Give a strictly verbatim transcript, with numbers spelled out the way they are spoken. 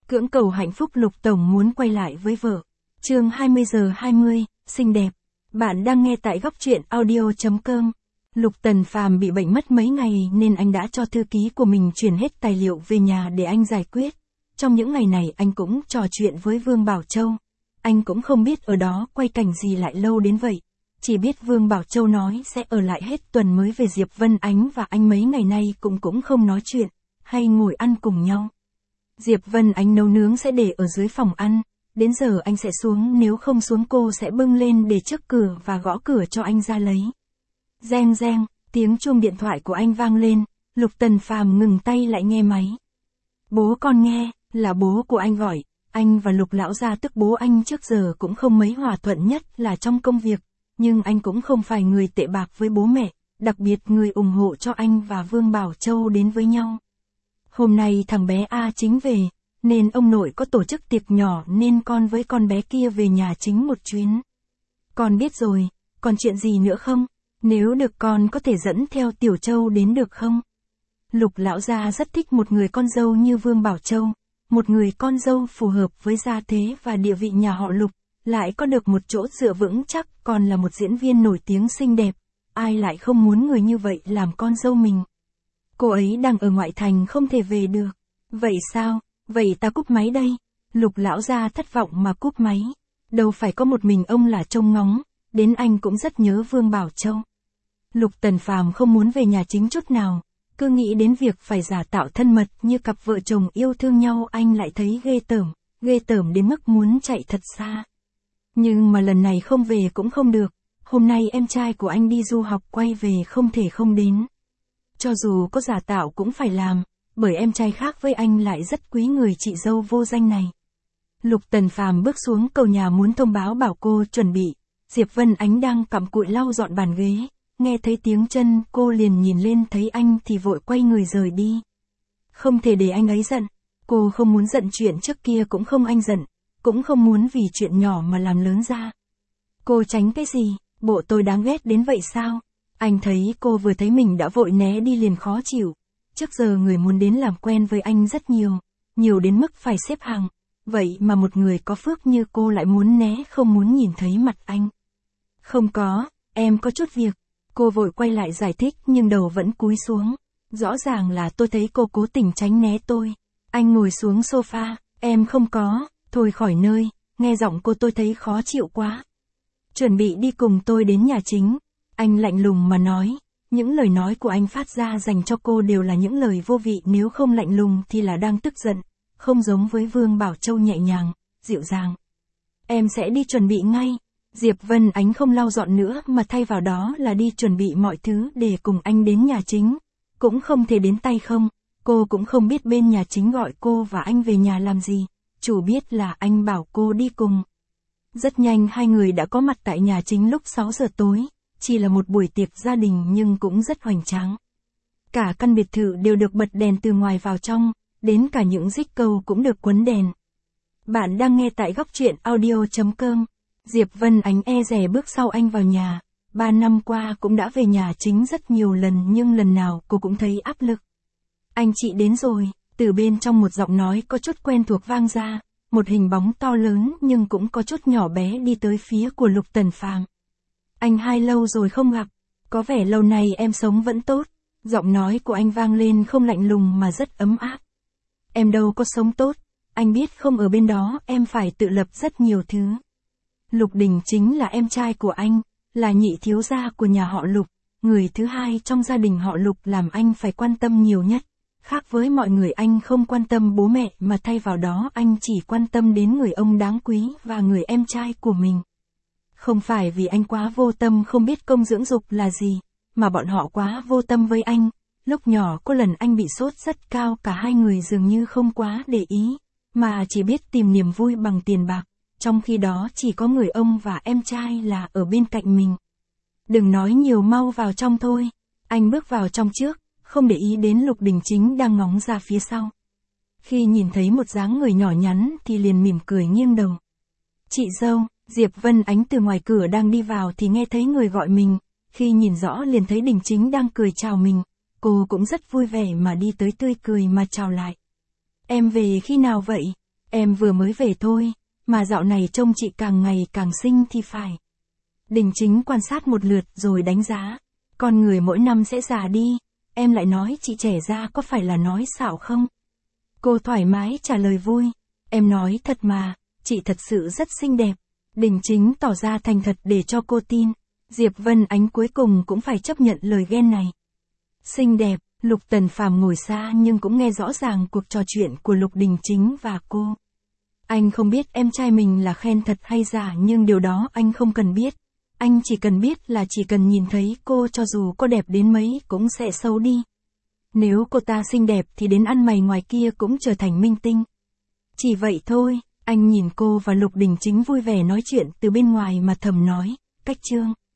Cưỡng cầu hạnh phúc Lục Tổng muốn quay lại với vợ. Chương hai mươi giờ hai mươi, xinh đẹp. Bạn đang nghe tại góc truyện audio chấm com. Lục Tần Phàm bị bệnh mất mấy ngày nên anh đã cho thư ký của mình chuyển hết tài liệu về nhà để anh giải quyết. Trong những ngày này anh cũng trò chuyện với Vương Bảo Châu. Anh cũng không biết ở đó quay cảnh gì lại lâu đến vậy. Chỉ biết Vương Bảo Châu nói sẽ ở lại hết tuần mới về. Diệp Vân Ánh và anh mấy ngày nay cũng cũng không nói chuyện, hay ngồi ăn cùng nhau. Diệp Vân Ánh nấu nướng sẽ để ở dưới phòng ăn, đến giờ anh sẽ xuống, nếu không xuống cô sẽ bưng lên để trước cửa và gõ cửa cho anh ra lấy. Reng reng, tiếng chuông điện thoại của anh vang lên, Lục Tần Phàm ngừng tay lại nghe máy. Bố con nghe, là bố của anh gọi. Anh và Lục lão gia tức bố anh trước giờ cũng không mấy hòa thuận, nhất là trong công việc, nhưng anh cũng không phải người tệ bạc với bố mẹ, đặc biệt người ủng hộ cho anh và Vương Bảo Châu đến với nhau. Hôm nay thằng bé A Chính về, nên ông nội có tổ chức tiệc nhỏ nên con với con bé kia về nhà Chính một chuyến. Con biết rồi, còn chuyện gì nữa không? Nếu được con có thể dẫn theo Tiểu Châu đến được không? Lục lão gia rất thích một người con dâu như Vương Bảo Châu, một người con dâu phù hợp với gia thế và địa vị nhà họ Lục, lại có được một chỗ dựa vững chắc, còn là một diễn viên nổi tiếng xinh đẹp, ai lại không muốn người như vậy làm con dâu mình. Cô ấy đang ở ngoại thành không thể về được. Vậy sao? Vậy ta cúp máy đây. Lục lão gia thất vọng mà cúp máy. Đâu phải có một mình ông là trông ngóng, đến anh cũng rất nhớ Vương Bảo Châu. Lục Tần Phàm không muốn về nhà Chính chút nào, cứ nghĩ đến việc phải giả tạo thân mật như cặp vợ chồng yêu thương nhau, anh lại thấy ghê tởm, ghê tởm đến mức muốn chạy thật xa. Nhưng mà lần này không về cũng không được, hôm nay em trai của anh đi du học quay về không thể không đến. Cho dù có giả tạo cũng phải làm, bởi em trai khác với anh lại rất quý người chị dâu vô danh này. Lục Tần Phàm bước xuống cầu nhà muốn thông báo bảo cô chuẩn bị. Diệp Vân Ánh đang cặm cụi lau dọn bàn ghế, nghe thấy tiếng chân cô liền nhìn lên thấy anh thì vội quay người rời đi. Không thể để anh ấy giận, cô không muốn giận chuyện trước kia cũng không anh giận, cũng không muốn vì chuyện nhỏ mà làm lớn ra. Cô tránh cái gì, bộ tôi đáng ghét đến vậy sao? Anh thấy cô vừa thấy mình đã vội né đi liền khó chịu. Trước giờ người muốn đến làm quen với anh rất nhiều, nhiều đến mức phải xếp hàng. Vậy mà một người có phước như cô lại muốn né, không muốn nhìn thấy mặt anh. Không có, em có chút việc. Cô vội quay lại giải thích nhưng đầu vẫn cúi xuống. Rõ ràng là tôi thấy cô cố tình tránh né tôi. Anh ngồi xuống sofa, em không có, thôi khỏi nơi. Nghe giọng cô tôi thấy khó chịu quá. Chuẩn bị đi cùng tôi đến nhà Chính. Anh lạnh lùng mà nói. Những lời nói của anh phát ra dành cho cô đều là những lời vô vị, nếu không lạnh lùng thì là đang tức giận, không giống với Vương Bảo Châu nhẹ nhàng, dịu dàng. Em sẽ đi chuẩn bị ngay. Diệp Vân Ánh không lau dọn nữa mà thay vào đó là đi chuẩn bị mọi thứ để cùng anh đến nhà Chính. Cũng không thể đến tay không, cô cũng không biết bên nhà Chính gọi cô và anh về nhà làm gì, chủ biết là anh bảo cô đi cùng. Rất nhanh hai người đã có mặt tại nhà Chính lúc sáu giờ tối. Chỉ là một buổi tiệc gia đình nhưng cũng rất hoành tráng. Cả căn biệt thự đều được bật đèn từ ngoài vào trong, đến cả những rích câu cũng được quấn đèn. Bạn đang nghe tại góc truyện audio chấm com. Diệp Vân Ánh e dè bước sau anh vào nhà. Ba năm qua cũng đã về nhà Chính rất nhiều lần nhưng lần nào cô cũng thấy áp lực. Anh chị đến rồi, từ bên trong một giọng nói có chút quen thuộc vang ra, một hình bóng to lớn nhưng cũng có chút nhỏ bé đi tới phía của Lục Tần Phàm. Anh hai lâu rồi không gặp, có vẻ lâu nay em sống vẫn tốt. Giọng nói của anh vang lên không lạnh lùng mà rất ấm áp. Em đâu có sống tốt, anh biết không, ở bên đó em phải tự lập rất nhiều thứ. Lục Đình chính là em trai của anh, là nhị thiếu gia của nhà họ Lục, người thứ hai trong gia đình họ Lục làm anh phải quan tâm nhiều nhất. Khác với mọi người, anh không quan tâm bố mẹ mà thay vào đó anh chỉ quan tâm đến người ông đáng quý và người em trai của mình. Không phải vì anh quá vô tâm không biết công dưỡng dục là gì, mà bọn họ quá vô tâm với anh. Lúc nhỏ có lần anh bị sốt rất cao, cả hai người dường như không quá để ý, mà chỉ biết tìm niềm vui bằng tiền bạc, trong khi đó chỉ có người ông và em trai là ở bên cạnh mình. Đừng nói nhiều, mau vào trong thôi. Anh bước vào trong trước, không để ý đến Lục Đình Chính đang ngóng ra phía sau. Khi nhìn thấy một dáng người nhỏ nhắn thì liền mỉm cười nghiêng đầu. Chị dâu. Diệp Vân Ánh từ ngoài cửa đang đi vào thì nghe thấy người gọi mình, khi nhìn rõ liền thấy Đình Chính đang cười chào mình, cô cũng rất vui vẻ mà đi tới tươi cười mà chào lại. Em về khi nào vậy? Em vừa mới về thôi, mà dạo này trông chị càng ngày càng xinh thì phải. Đình Chính quan sát một lượt rồi đánh giá. Con người mỗi năm sẽ già đi, em lại nói chị trẻ ra có phải là nói xạo không? Cô thoải mái trả lời vui. Em nói thật mà, chị thật sự rất xinh đẹp. Đình Chính tỏ ra thành thật để cho cô tin. Diệp Vân Ánh cuối cùng cũng phải chấp nhận lời ghen này. Xinh đẹp, Lục Tần Phàm ngồi xa nhưng cũng nghe rõ ràng cuộc trò chuyện của Lục Đình Chính và cô. Anh không biết em trai mình là khen thật hay giả nhưng điều đó anh không cần biết. Anh chỉ cần biết là chỉ cần nhìn thấy cô cho dù có đẹp đến mấy cũng sẽ xấu đi. Nếu cô ta xinh đẹp thì đến ăn mày ngoài kia cũng trở thành minh tinh. Chỉ vậy thôi, anh nhìn cô và Lục Đình Chính vui vẻ nói chuyện từ bên ngoài mà thầm nói, Cách Trương.